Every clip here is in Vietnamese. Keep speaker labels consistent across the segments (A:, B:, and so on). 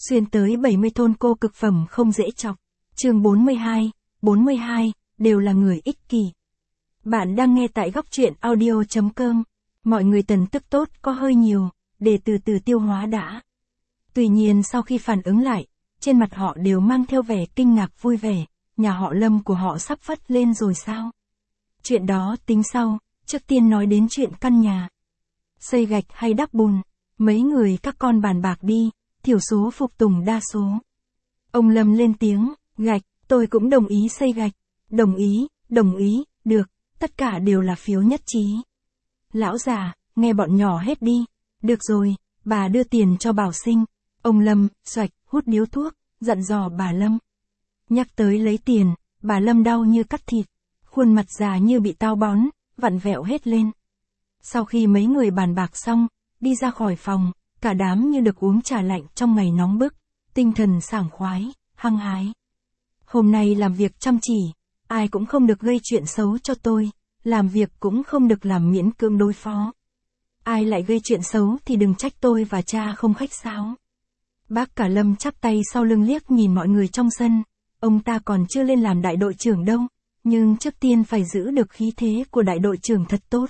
A: Xuyên tới 70 thôn cô cực phẩm không dễ chọc. Chương 42, đều là người ích kỷ. Bạn đang nghe tại góc truyện audio.com. Mọi người tần tức tốt có hơi nhiều, để từ từ tiêu hóa đã. Tuy nhiên sau khi phản ứng lại, trên mặt họ đều mang theo vẻ kinh ngạc vui vẻ, nhà họ Lâm của họ sắp phất lên rồi sao? Chuyện đó tính sau, trước tiên nói đến chuyện căn nhà. Xây gạch hay đắp bùn, mấy người các con bàn bạc đi, thiểu số phục tùng đa số. Ông Lâm lên tiếng, gạch, tôi cũng đồng ý xây gạch. Đồng ý, được, tất cả đều là phiếu nhất trí. Lão già, nghe bọn nhỏ hết đi. Được rồi, bà đưa tiền cho Bảo Sinh. Ông Lâm, xoạch, hút điếu thuốc, dặn dò bà Lâm. Nhắc tới lấy tiền, bà Lâm đau như cắt thịt, khuôn mặt già như bị táo bón, vặn vẹo hết lên. Sau khi mấy người bàn bạc xong, đi ra khỏi phòng, cả đám như được uống trà lạnh trong ngày nóng bức, tinh thần sảng khoái, hăng hái. Hôm nay làm việc chăm chỉ, ai cũng không được gây chuyện xấu cho tôi, làm việc cũng không được làm miễn cưỡng đối phó. Ai lại gây chuyện xấu thì đừng trách tôi và cha không khách sáo. Bác cả Lâm chắp tay sau lưng liếc nhìn mọi người trong sân, ông ta còn chưa lên làm đại đội trưởng đâu, nhưng trước tiên phải giữ được khí thế của đại đội trưởng thật tốt.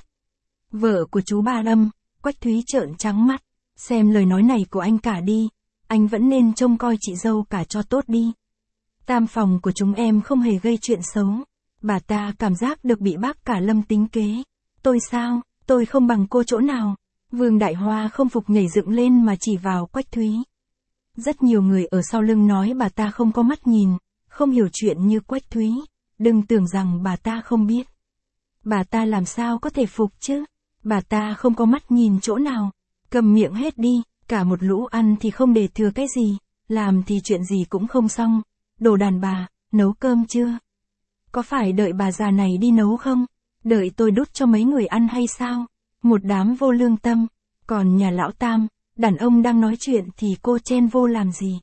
A: Vợ của chú ba Lâm, Quách Thúy trợn trắng mắt, xem lời nói này của anh cả đi, anh vẫn nên trông coi chị dâu cả cho tốt đi. Tam phòng của chúng em không hề gây chuyện xấu, bà ta cảm giác được bị bác cả Lâm tính kế. Tôi sao, tôi không bằng cô chỗ nào? Vương Đại Hoa không phục nhảy dựng lên mà chỉ vào Quách Thúy. Rất nhiều người ở sau lưng nói bà ta không có mắt nhìn, không hiểu chuyện như Quách Thúy, đừng tưởng rằng bà ta không biết. Bà ta làm sao có thể phục chứ? Bà ta không có mắt nhìn chỗ nào, cầm miệng hết đi, cả một lũ ăn thì không để thừa cái gì, làm thì chuyện gì cũng không xong. Đồ đàn bà, nấu cơm chưa? Có phải đợi bà già này đi nấu không? Đợi tôi đút cho mấy người ăn hay sao? Một đám vô lương tâm. Còn nhà lão Tam, đàn ông đang nói chuyện thì cô chen vô làm gì?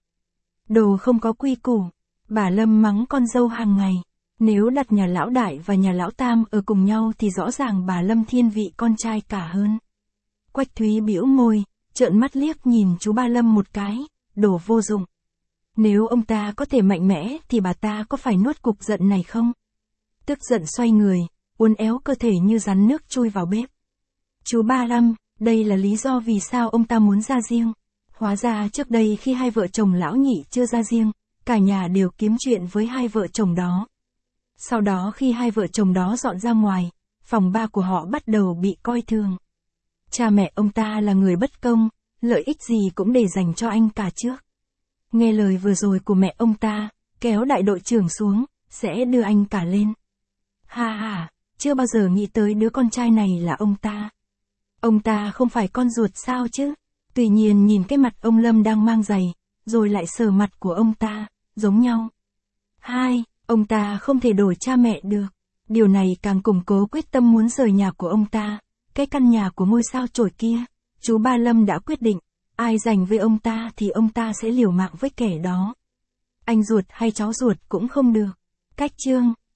A: Đồ không có quy củ. Bà Lâm mắng con dâu hàng ngày. Nếu đặt nhà lão Đại và nhà lão Tam ở cùng nhau thì rõ ràng bà Lâm thiên vị con trai cả hơn. Quách Thúy bĩu môi, trợn mắt liếc nhìn chú ba Lâm một cái, đồ vô dụng. Nếu ông ta có thể mạnh mẽ thì bà ta có phải nuốt cục giận này không? Tức giận xoay người, uốn éo cơ thể như rắn nước chui vào bếp. Chú ba Lâm, đây là lý do vì sao ông ta muốn ra riêng. Hóa ra trước đây khi hai vợ chồng lão Nhị chưa ra riêng, cả nhà đều kiếm chuyện với hai vợ chồng đó. Sau đó khi hai vợ chồng đó dọn ra ngoài, phòng ba của họ bắt đầu bị coi thường. Cha mẹ ông ta là người bất công, lợi ích gì cũng để dành cho anh cả trước. Nghe lời vừa rồi của mẹ ông ta, kéo đại đội trưởng xuống, sẽ đưa anh cả lên. Ha, chưa bao giờ nghĩ tới đứa con trai này là ông ta. Ông ta không phải con ruột sao chứ? Tuy nhiên nhìn cái mặt ông Lâm đang mang giày, rồi lại sờ mặt của ông ta, giống nhau. Ông ta không thể đổi cha mẹ được. Điều này càng củng cố quyết tâm muốn rời nhà của ông ta. Cái căn nhà của ngôi sao chổi kia, chú ba Lâm đã quyết định, ai giành với ông ta thì ông ta sẽ liều mạng với kẻ đó. Anh ruột hay cháu ruột cũng không được. Cách chương